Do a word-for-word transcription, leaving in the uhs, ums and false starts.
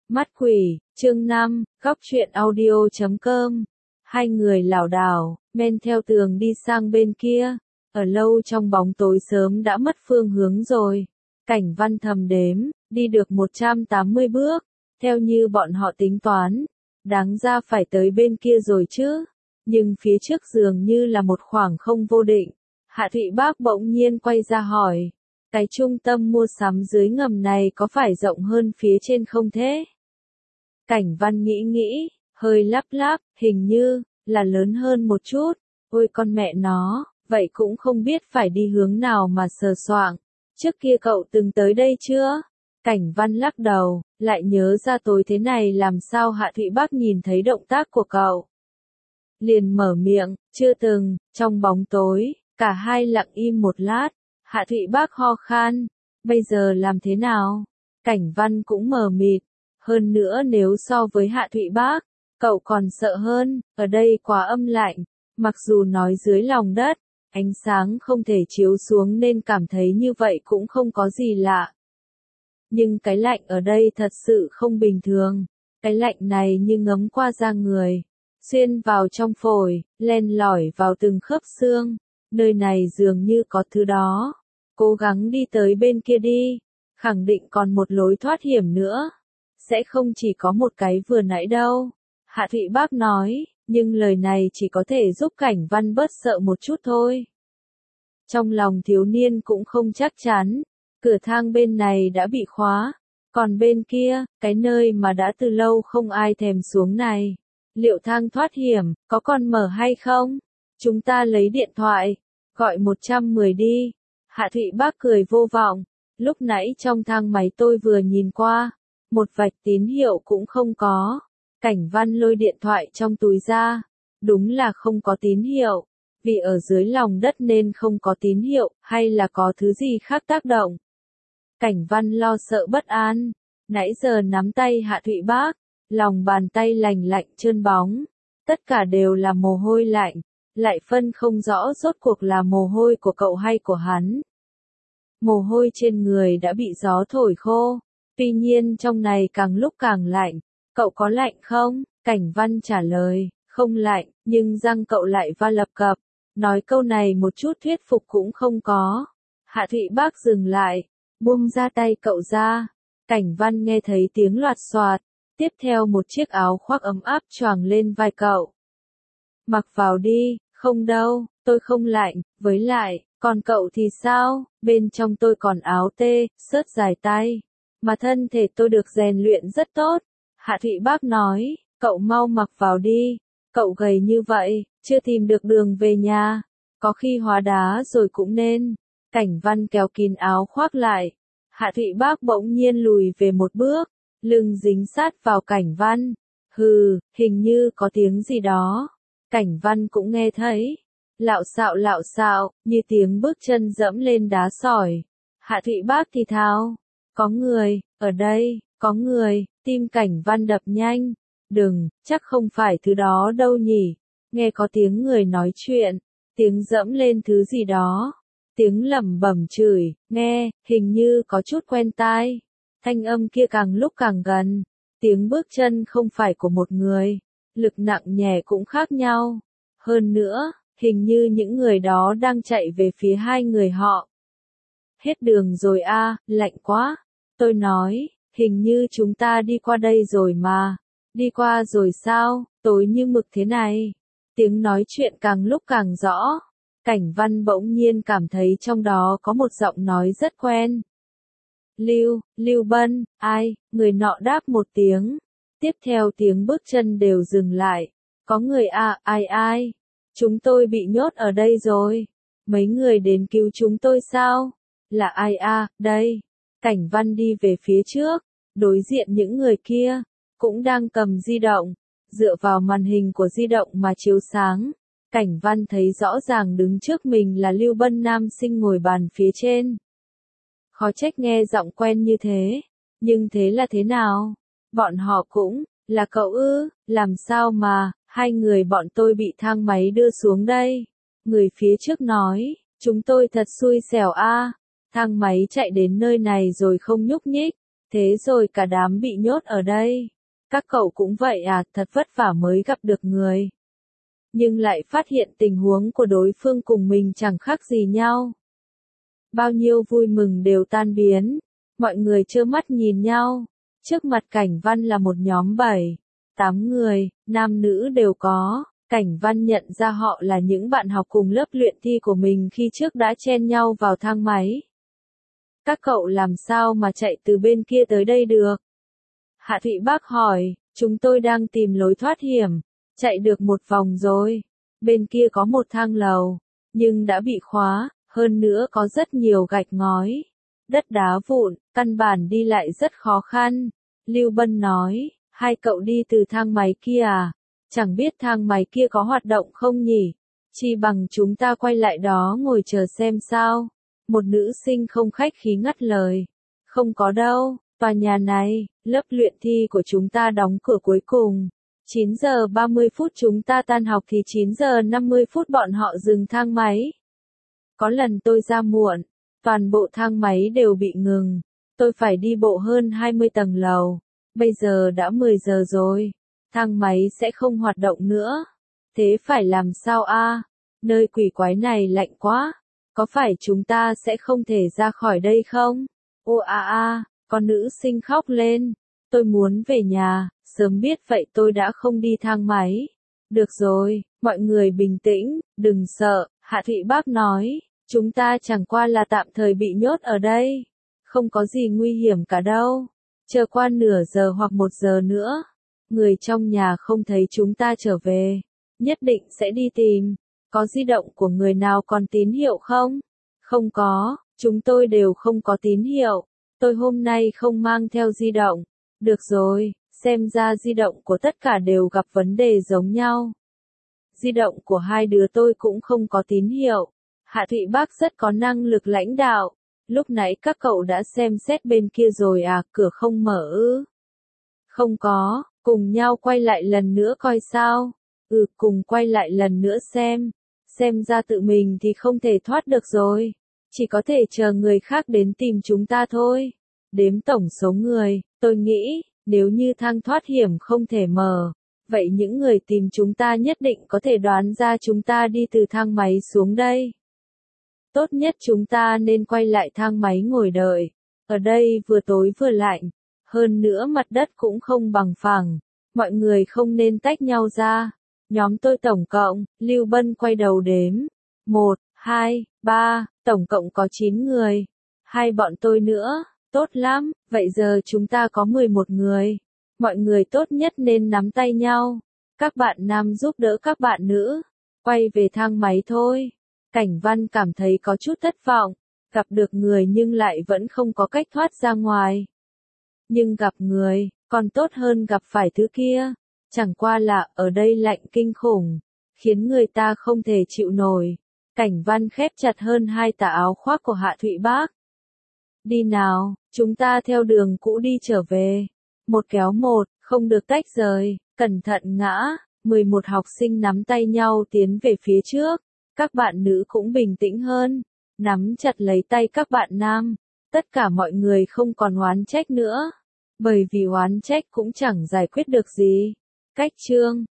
Mắt quỷ, chương năm, góc truyện audio chấm com. Hai người lảo đảo, men theo tường đi sang bên kia. Ở lâu trong bóng tối sớm đã mất phương hướng rồi. Cảnh Văn thầm đếm, đi được một trăm tám mươi bước, theo như bọn họ tính toán. Đáng ra phải tới bên kia rồi chứ. Nhưng phía trước dường như là một khoảng không vô định. Hạ Thụy Bác bỗng nhiên quay ra hỏi. Cái trung tâm mua sắm dưới ngầm này có phải rộng hơn phía trên không thế? Cảnh Văn nghĩ nghĩ, hơi lắp lắp, hình như là lớn hơn một chút. Ôi con mẹ nó, vậy cũng không biết phải đi hướng nào mà sờ soạng. Trước kia cậu từng tới đây chưa? Cảnh Văn lắc đầu, lại nhớ ra tối thế này làm sao Hạ Thụy Bác nhìn thấy động tác của cậu. Liền mở miệng, chưa từng. Trong bóng tối, cả hai lặng im một lát. Hạ Thụy Bác ho khan, bây giờ làm thế nào? Cảnh Văn cũng mờ mịt, hơn nữa nếu so với Hạ Thụy Bác, cậu còn sợ hơn, ở đây quá âm lạnh, mặc dù nói dưới lòng đất, ánh sáng không thể chiếu xuống nên cảm thấy như vậy cũng không có gì lạ. Nhưng cái lạnh ở đây thật sự không bình thường, cái lạnh này như ngấm qua da người, xuyên vào trong phổi, len lỏi vào từng khớp xương, nơi này dường như có thứ đó. Cố gắng đi tới bên kia đi, khẳng định còn một lối thoát hiểm nữa. Sẽ không chỉ có một cái vừa nãy đâu. Hạ Thụy Bác nói, nhưng lời này chỉ có thể giúp Cảnh Văn bớt sợ một chút thôi. Trong lòng thiếu niên cũng không chắc chắn, cửa thang bên này đã bị khóa, còn bên kia, cái nơi mà đã từ lâu không ai thèm xuống này. Liệu thang thoát hiểm, có còn mở hay không? Chúng ta lấy điện thoại, gọi một trăm mười đi. Hạ Thụy Bác cười vô vọng, lúc nãy trong thang máy tôi vừa nhìn qua, một vạch tín hiệu cũng không có. Cảnh Văn lôi điện thoại trong túi ra, đúng là không có tín hiệu, vì ở dưới lòng đất nên không có tín hiệu, hay là có thứ gì khác tác động. Cảnh Văn lo sợ bất an, nãy giờ nắm tay Hạ Thụy Bác, lòng bàn tay lành lạnh trơn bóng, tất cả đều là mồ hôi lạnh. Lại phân không rõ rốt cuộc là mồ hôi của cậu hay của hắn. Mồ hôi trên người đã bị gió thổi khô, tuy nhiên trong này càng lúc càng lạnh. Cậu có lạnh không? Cảnh Văn trả lời, không lạnh, nhưng răng cậu lại va lập cập. Nói câu này một chút thuyết phục cũng không có. Hạ Thụy Bác dừng lại, buông ra tay cậu ra. Cảnh Văn nghe thấy tiếng loạt xoạt, tiếp theo một chiếc áo khoác ấm áp choàng lên vai cậu. Mặc vào đi. Không đâu, tôi không lạnh, với lại, còn cậu thì sao, bên trong tôi còn áo tê, sớt dài tay, mà thân thể tôi được rèn luyện rất tốt. Hạ Thụy Bác nói, cậu mau mặc vào đi, cậu gầy như vậy, chưa tìm được đường về nhà, có khi hóa đá rồi cũng nên. Cảnh Văn kéo kín áo khoác lại, Hạ Thụy Bác bỗng nhiên lùi về một bước, lưng dính sát vào Cảnh Văn, hừ, hình như có tiếng gì đó. Cảnh Văn cũng nghe thấy, lạo xạo lạo xạo, như tiếng bước chân dẫm lên đá sỏi. Hạ Thụy Bác thì thào, có người, ở đây, có người, tim Cảnh Văn đập nhanh, đừng, chắc không phải thứ đó đâu nhỉ, nghe có tiếng người nói chuyện, tiếng dẫm lên thứ gì đó, tiếng lẩm bẩm chửi, nghe, hình như có chút quen tai, thanh âm kia càng lúc càng gần, tiếng bước chân không phải của một người. Lực nặng nhẹ cũng khác nhau. Hơn nữa, hình như những người đó đang chạy về phía hai người họ. Hết đường rồi a, à, lạnh quá. Tôi nói, hình như chúng ta đi qua đây rồi mà. Đi qua rồi sao, tối như mực thế này. Tiếng nói chuyện càng lúc càng rõ. Cảnh Văn bỗng nhiên cảm thấy trong đó có một giọng nói rất quen. Lưu, Lưu Bân, ai, người nọ đáp một tiếng. Tiếp theo tiếng bước chân đều dừng lại. Có người à, ai ai? Chúng tôi bị nhốt ở đây rồi. Mấy người đến cứu chúng tôi sao? Là ai à, đây? Cảnh Văn đi về phía trước, đối diện những người kia, cũng đang cầm di động, dựa vào màn hình của di động mà chiếu sáng. Cảnh Văn thấy rõ ràng đứng trước mình là Lưu Bân nam sinh ngồi bàn phía trên. Khó trách nghe giọng quen như thế, nhưng thế là thế nào? Bọn họ cũng, là cậu ư, làm sao mà, hai người bọn tôi bị thang máy đưa xuống đây. Người phía trước nói, chúng tôi thật xui xẻo a, thang máy chạy đến nơi này rồi không nhúc nhích, Thế rồi cả đám bị nhốt ở đây. Các cậu cũng vậy à, thật vất vả mới gặp được người. Nhưng lại phát hiện tình huống của đối phương cùng mình chẳng khác gì nhau. Bao nhiêu vui mừng đều tan biến. Mọi người trơ mắt nhìn nhau. Trước mặt Cảnh Văn là một nhóm bảy, tám người, nam nữ đều có. Cảnh Văn nhận ra họ là những bạn học cùng lớp luyện thi của mình khi trước đã chen nhau vào thang máy. Các cậu làm sao mà chạy từ bên kia tới đây được? Hạ Thụy Bác hỏi, chúng tôi đang tìm lối thoát hiểm, chạy được một vòng rồi. Bên kia có một thang lầu, nhưng đã bị khóa, hơn nữa có rất nhiều gạch ngói, đất đá vụn, căn bản đi lại rất khó khăn. Lưu Bân nói, hai cậu đi từ thang máy kia à? Chẳng biết thang máy kia có hoạt động không nhỉ? Chi bằng chúng ta quay lại đó ngồi chờ xem sao. Một nữ sinh không khách khí ngắt lời. Không có đâu, tòa nhà này, lớp luyện thi của chúng ta đóng cửa cuối cùng. chín giờ ba mươi phút chúng ta tan học thì chín giờ năm mươi phút bọn họ dừng thang máy. Có lần tôi ra muộn, toàn bộ thang máy đều bị ngừng. Tôi phải đi bộ hơn hai mươi tầng lầu. Bây giờ đã mười giờ rồi. Thang máy sẽ không hoạt động nữa. Thế phải làm sao a? Nơi quỷ quái này lạnh quá. Có phải chúng ta sẽ không thể ra khỏi đây không? Ô a a, con nữ sinh khóc lên. Tôi muốn về nhà, sớm biết vậy tôi đã không đi thang máy. Được rồi, mọi người bình tĩnh, đừng sợ, Hạ Thụy Bác nói. Chúng ta chẳng qua là tạm thời bị nhốt ở đây. Không có gì nguy hiểm cả đâu. Chờ qua nửa giờ hoặc một giờ nữa. Người trong nhà không thấy chúng ta trở về. Nhất định sẽ đi tìm. Có di động của người nào còn tín hiệu không? Không có, chúng tôi đều không có tín hiệu. Tôi hôm nay không mang theo di động. Được rồi, xem ra di động của tất cả đều gặp vấn đề giống nhau. Di động của hai đứa tôi cũng không có tín hiệu. Hạ Thụy Bác rất có năng lực lãnh đạo. Lúc nãy các cậu đã xem xét bên kia rồi à, cửa không mở ư? Không có, cùng nhau quay lại lần nữa coi sao. Ừ, cùng quay lại lần nữa xem. Xem ra tự mình thì không thể thoát được rồi. Chỉ có thể chờ người khác đến tìm chúng ta thôi. Đếm tổng số người, tôi nghĩ, nếu như thang thoát hiểm không thể mở, vậy những người tìm chúng ta nhất định có thể đoán ra chúng ta đi từ thang máy xuống đây. Tốt nhất chúng ta nên quay lại thang máy ngồi đợi. Ở đây vừa tối vừa lạnh. Hơn nữa mặt đất cũng không bằng phẳng. Mọi người không nên tách nhau ra. Nhóm tôi tổng cộng, Lưu Bân quay đầu đếm. Một, hai, ba, tổng cộng có chín người. Hai bọn tôi nữa, tốt lắm, vậy giờ chúng ta có mười một người. Mọi người tốt nhất nên nắm tay nhau. Các bạn nam giúp đỡ các bạn nữ. Quay về thang máy thôi. Cảnh Văn cảm thấy có chút thất vọng. Gặp được người nhưng lại vẫn không có cách thoát ra ngoài. Nhưng gặp người, còn tốt hơn gặp phải thứ kia. Chẳng qua là ở đây lạnh kinh khủng, khiến người ta không thể chịu nổi. Cảnh Văn khép chặt hơn hai tà áo khoác của Hạ Thụy Bác. Đi nào, chúng ta theo đường cũ đi trở về. Một kéo một, không được tách rời, cẩn thận ngã. mười một học sinh nắm tay nhau tiến về phía trước. Các bạn nữ cũng bình tĩnh hơn, nắm chặt lấy tay các bạn nam. Tất cả mọi người không còn oán trách nữa. Bởi vì oán trách cũng chẳng giải quyết được gì. Cách chương